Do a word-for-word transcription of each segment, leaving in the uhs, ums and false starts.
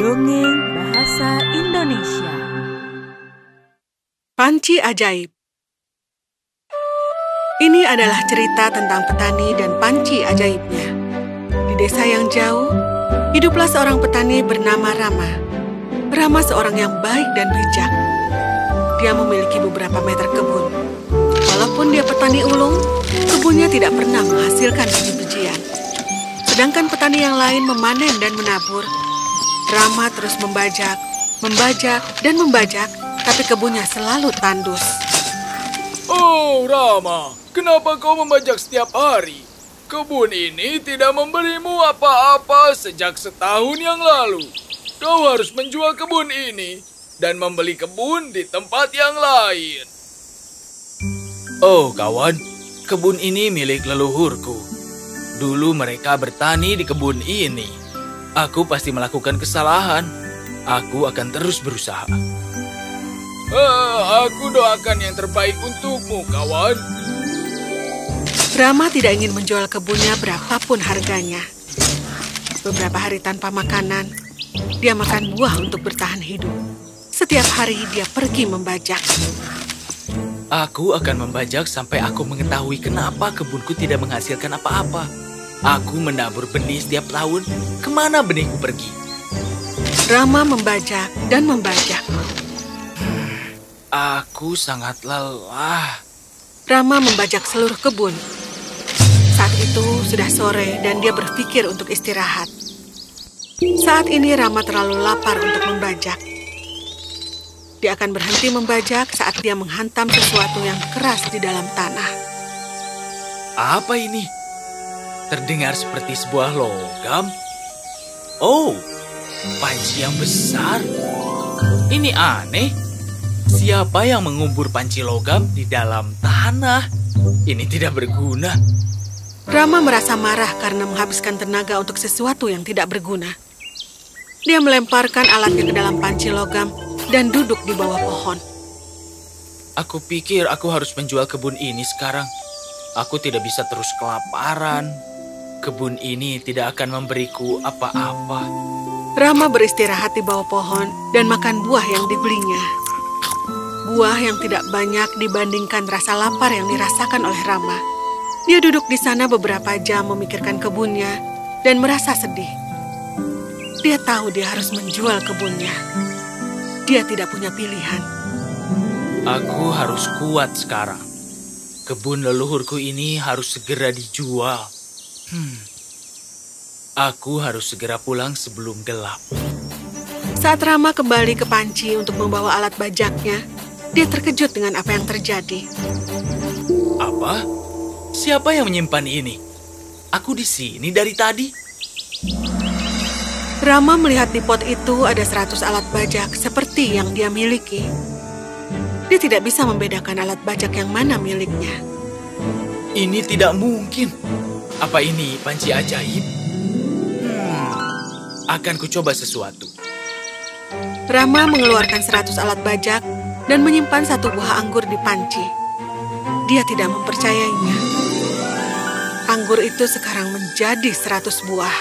Dongeng Bahasa Indonesia. Panci Ajaib. Ini adalah cerita tentang petani dan panci ajaibnya. Di desa yang jauh, hiduplah seorang petani bernama Rama. Rama seorang yang baik dan bijak. Dia memiliki beberapa meter kebun. Walaupun dia petani ulung, kebunnya tidak pernah menghasilkan biji-bijian. Sedangkan petani yang lain memanen dan menabur, Rama terus membajak, membajak, dan membajak, tapi kebunnya selalu tandus. Oh, Rama, kenapa kau membajak setiap hari? Kebun ini tidak memberimu apa-apa sejak setahun yang lalu. Kau harus menjual kebun ini dan membeli kebun di tempat yang lain. Oh, kawan, kebun ini milik leluhurku. Dulu mereka bertani di kebun ini. Aku pasti melakukan kesalahan. Aku akan terus berusaha. Ah, aku doakan yang terbaik untukmu, kawan. Rama tidak ingin menjual kebunnya berapapun harganya. Beberapa hari tanpa makanan, dia makan buah untuk bertahan hidup. Setiap hari dia pergi membajak. Aku akan membajak sampai aku mengetahui kenapa kebunku tidak menghasilkan apa-apa. Aku menabur benih setiap tahun. Kemana benihku pergi? Rama membajak dan membajak. Aku sangat lelah. Rama membajak seluruh kebun. Saat itu sudah sore dan dia berpikir untuk istirahat. Saat ini Rama terlalu lapar untuk membajak. Dia akan berhenti membajak saat dia menghantam sesuatu yang keras di dalam tanah. Apa ini? Terdengar seperti sebuah logam. Oh, panci yang besar. Ini aneh. Siapa yang mengubur panci logam di dalam tanah? Ini tidak berguna. Rama merasa marah karena menghabiskan tenaga untuk sesuatu yang tidak berguna. Dia melemparkan alatnya ke dalam panci logam dan duduk di bawah pohon. Aku pikir aku harus menjual kebun ini sekarang. Aku tidak bisa terus kelaparan. Kebun ini tidak akan memberiku apa-apa. Rama beristirahat di bawah pohon dan makan buah yang dibelinya. Buah yang tidak banyak dibandingkan rasa lapar yang dirasakan oleh Rama. Dia duduk di sana beberapa jam memikirkan kebunnya dan merasa sedih. Dia tahu dia harus menjual kebunnya. Dia tidak punya pilihan. Aku harus kuat sekarang. Kebun leluhurku ini harus segera dijual. Hmm. Aku harus segera pulang sebelum gelap. Saat Rama kembali ke panci untuk membawa alat bajaknya, dia terkejut dengan apa yang terjadi. Apa? Siapa yang menyimpan ini? Aku di sini dari tadi. Rama melihat di pot itu ada seratus alat bajak seperti yang dia miliki. Dia tidak bisa membedakan alat bajak yang mana miliknya. Ini tidak mungkin. Apa ini panci ajaib? Hmm, akan kucoba sesuatu. Rama mengeluarkan seratus alat bajak dan menyimpan satu buah anggur di panci. Dia tidak mempercayainya. Anggur itu sekarang menjadi seratus buah.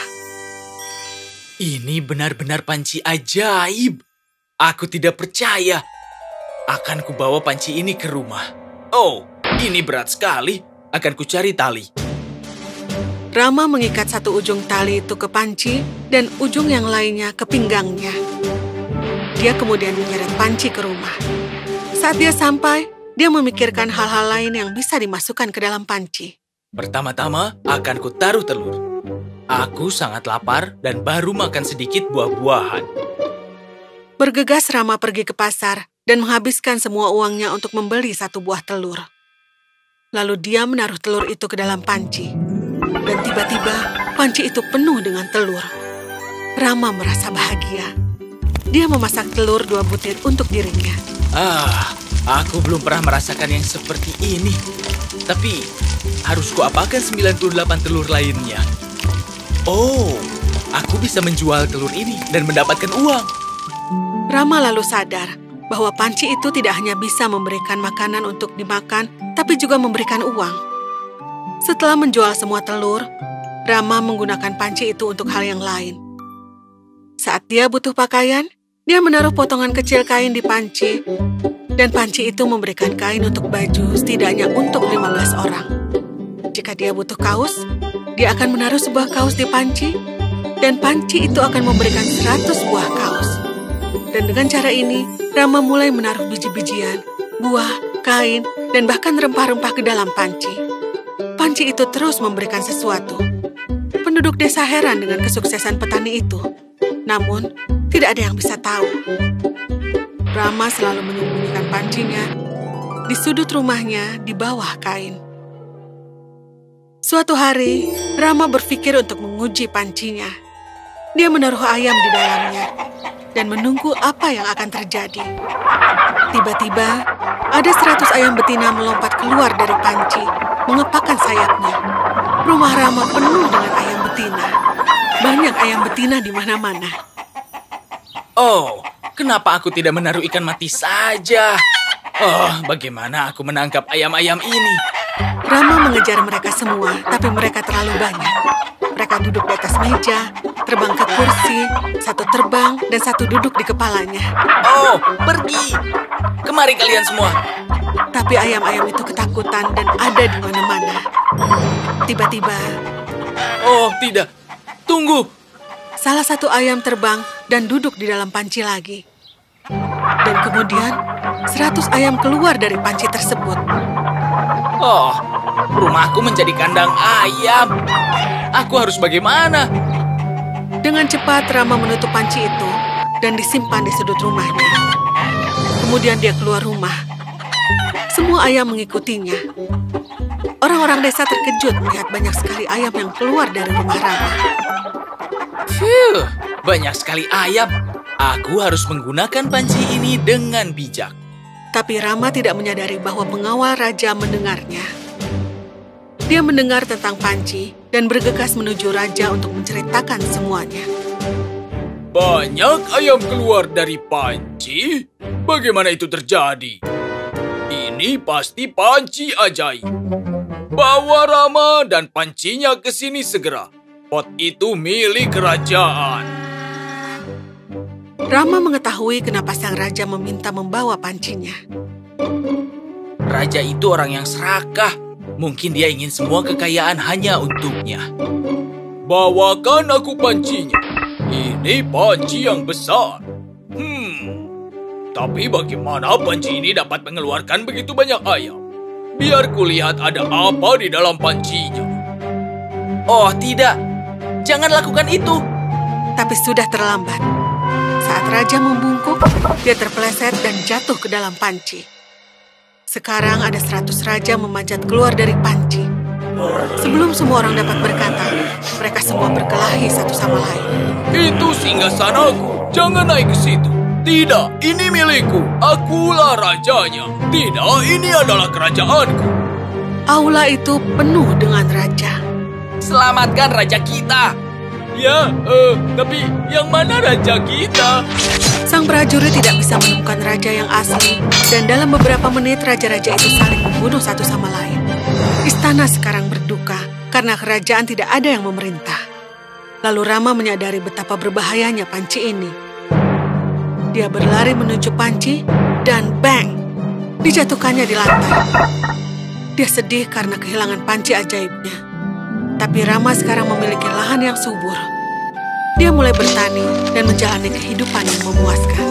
Ini benar-benar panci ajaib. Aku tidak percaya. Akan kubawa panci ini ke rumah. Oh, ini berat sekali. Akan kucari tali. Rama mengikat satu ujung tali itu ke panci dan ujung yang lainnya ke pinggangnya. Dia kemudian menyeret panci ke rumah. Saat dia sampai, dia memikirkan hal-hal lain yang bisa dimasukkan ke dalam panci. Pertama-tama akan kutaruh telur. Aku sangat lapar dan baru makan sedikit buah-buahan. Bergegas Rama pergi ke pasar dan menghabiskan semua uangnya untuk membeli satu buah telur. Lalu dia menaruh telur itu ke dalam panci. Dan tiba-tiba panci itu penuh dengan telur. Rama merasa bahagia. Dia memasak telur dua butir untuk dirinya. Ah, aku belum pernah merasakan yang seperti ini. Tapi, harus kuapakan sembilan puluh delapan telur lainnya? Oh, aku bisa menjual telur ini dan mendapatkan uang. Rama lalu sadar bahwa panci itu tidak hanya bisa memberikan makanan untuk dimakan, tapi juga memberikan uang. Setelah menjual semua telur, Rama menggunakan panci itu untuk hal yang lain. saat dia butuh pakaian, dia menaruh potongan kecil kain di panci, dan panci itu memberikan kain untuk baju setidaknya untuk lima belas orang. Jika dia butuh kaos, dia akan menaruh sebuah kaos di panci, dan panci itu akan memberikan seratus buah kaos. Dan dengan cara ini, Rama mulai menaruh biji-bijian, buah, kain, dan bahkan rempah-rempah ke dalam panci. Panci itu terus memberikan sesuatu. Penduduk desa heran dengan kesuksesan petani itu. Namun, tidak ada yang bisa tahu. Rama selalu menyembunyikan pancinya di sudut rumahnya di bawah kain. Suatu hari, Rama berpikir untuk menguji pancinya. Dia menaruh ayam di dalamnya dan menunggu apa yang akan terjadi. Tiba-tiba, ada seratus ayam betina melompat keluar dari panci, mengepakkan sayapnya. Rumah Rama penuh dengan ayam betina. Banyak ayam betina di mana-mana. Oh, kenapa aku tidak menaruh ikan mati saja? Oh, bagaimana aku menangkap ayam-ayam ini? Rama mengejar mereka semua, tapi mereka terlalu banyak. Mereka duduk di atas meja, terbang ke kursi, satu terbang, dan satu duduk di kepalanya. Oh, pergi! Kemari kalian semua. Tapi ayam-ayam itu ketakutan dan ada di mana-mana. Tiba-tiba, oh tidak, tunggu. Salah satu ayam terbang dan duduk di dalam panci lagi. Dan kemudian, seratus ayam keluar dari panci tersebut. Oh, rumahku menjadi kandang ayam. Aku harus bagaimana? Dengan cepat, Rama menutup panci itu dan disimpan di sudut rumahnya. Kemudian dia keluar rumah. Semua ayam mengikutinya. Orang-orang desa terkejut melihat banyak sekali ayam yang keluar dari rumah Rama. Phew, banyak sekali ayam. Aku harus menggunakan panci ini dengan bijak. Tapi Rama tidak menyadari bahwa pengawal raja mendengarnya. Dia mendengar tentang panci dan bergegas menuju raja untuk menceritakan semuanya. Banyak ayam keluar dari panci? Bagaimana itu terjadi? Ini pasti panci ajaib. Bawa Rama dan pancinya ke sini segera. Pot itu milik kerajaan. Rama mengetahui kenapa sang raja meminta membawa pancinya. Raja itu orang yang serakah. Mungkin dia ingin semua kekayaan hanya untuknya. Bawakan aku pancinya. Ini panci yang besar. Hmm, tapi bagaimana panci ini dapat mengeluarkan begitu banyak ayam? Biar kulihat ada apa di dalam pancinya. Oh tidak, jangan lakukan itu. Tapi sudah terlambat. Saat raja membungkuk, dia terpeleset dan jatuh ke dalam panci. Sekarang ada seratus raja memanjat keluar dari panci. Sebelum semua orang dapat berkata, mereka semua berkelahi satu sama lain. Itu singgasanaku, jangan naik ke situ. Tidak, ini milikku. Akulah rajanya. Tidak, ini adalah kerajaanku. Aula itu penuh dengan raja. Selamatkan raja kita. Ya, uh, tapi yang mana raja kita? Sang prajurit tidak bisa menemukan raja yang asli, dan dalam beberapa menit raja-raja itu saling membunuh satu sama lain. Istana sekarang berduka karena kerajaan tidak ada yang memerintah. Lalu Rama menyadari betapa berbahayanya panci ini. Dia berlari menuju panci, dan bang! Dijatuhkannya di lantai. Dia sedih karena kehilangan panci ajaibnya. Tapi Rama sekarang memiliki lahan yang subur. Dia mulai bertani dan menjalani kehidupan yang memuaskan.